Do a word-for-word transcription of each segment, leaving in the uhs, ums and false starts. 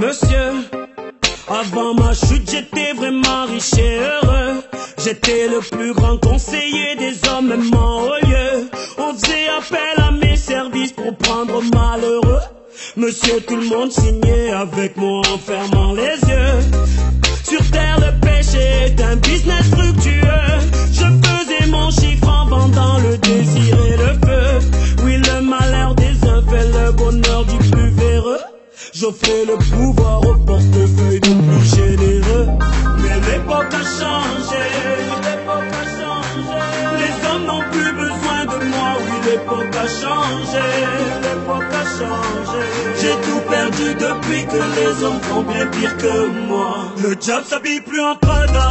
Monsieur, avant ma chute j'étais vraiment riche et heureux. J'étais le plus grand conseiller des hommes, même en haut lieu. On faisait appel à mes services pour prendre malheureux. Monsieur, tout le monde signait avec moi en fermant les yeux. Sur terre le péché est un business fructueux. Je faisais mon chiffre en vendant le désir et le feu. Oui, le malheur des uns fait le bonheur du plus véreux. J'offrais le pouvoir au portefeuille du plus généreux. Mais l'époque a changé, l'époque a changé. Les hommes n'ont plus besoin de moi, oui l'époque a changé, l'époque a changé. J'ai tout perdu depuis que les hommes font bien pire que moi. Le diable s'habille plus en Prada,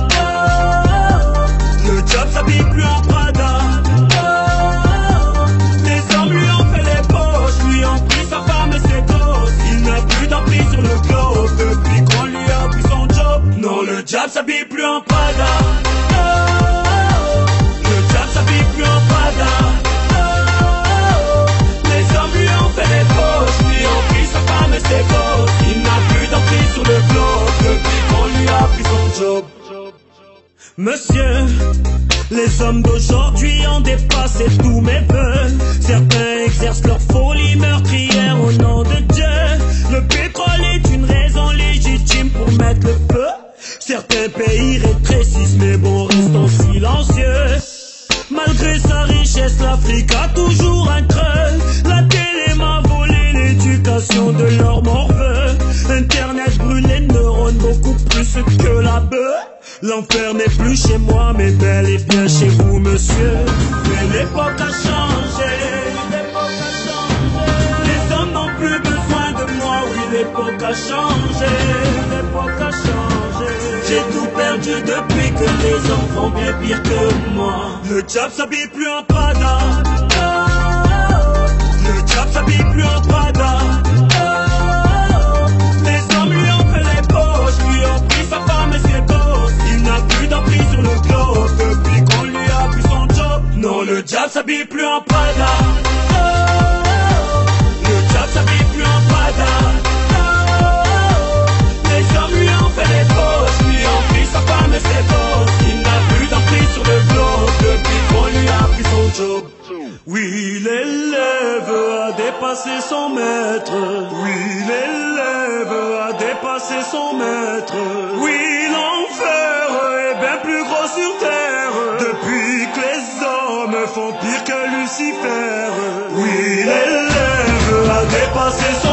oh, le diable s'habille plus en Prada, oh, les hommes lui ont fait les poches, lui ont pris sa femme et ses gosses. Il n'a plus d'emprise sur le globe depuis qu'on lui a pris son job. Non, le diable s'habille plus en Prada, oh, le diable s'habille plus en Prada, oh, les hommes lui ont fait les poches, lui ont pris sa femme et ses gosses. Il n'a plus d'emprise sur le globe depuis qu'on lui a pris son job. Monsieur, les hommes d'aujourd'hui ont dépassé tous mes vœux. Certains exercent leur folie meurtrière au nom de Dieu. Le pétrole est une raison légitime pour mettre le feu. Certains pays rétrécissent mais bon, restons silencieux. Malgré sa richesse, l'Afrique a toujours un creux. La télé m'a volé l'éducation de leur morveux. Internet brûle les neurones beaucoup plus que la bœuf. L'enfer n'est plus chez moi mais bel et bien chez vous monsieur. Mais l'époque a changé, l'époque a changé. Les hommes n'ont plus besoin de moi, oui l'époque a changé, l'époque a changé. J'ai tout perdu depuis que les hommes font bien pire que moi. Le diable s'habille plus en Prada, oh, le diable s'habille plus en Prada, oh, les hommes lui ont fait les poches, lui ont pris sa femme et ses gosses. Il n'a plus d'emprise sur le globe depuis qu'on lui a pris son job. Non, le diable s'habille plus en Prada, oh, le diable s'habille plus en Prada, oh, les hommes lui ont fait les poches, lui ont pris sa femme et ses gosses. Il n'a plus d'emprise sur le globe depuis qu'on lui a pris son job. Oui, l'élève a dépassé son maître. Oui, l'élève a dépassé son maître. Oui, l'enfer est bien plus gros sur terre depuis que les hommes font pire que Lucifer. Oui, l'élève a dépassé son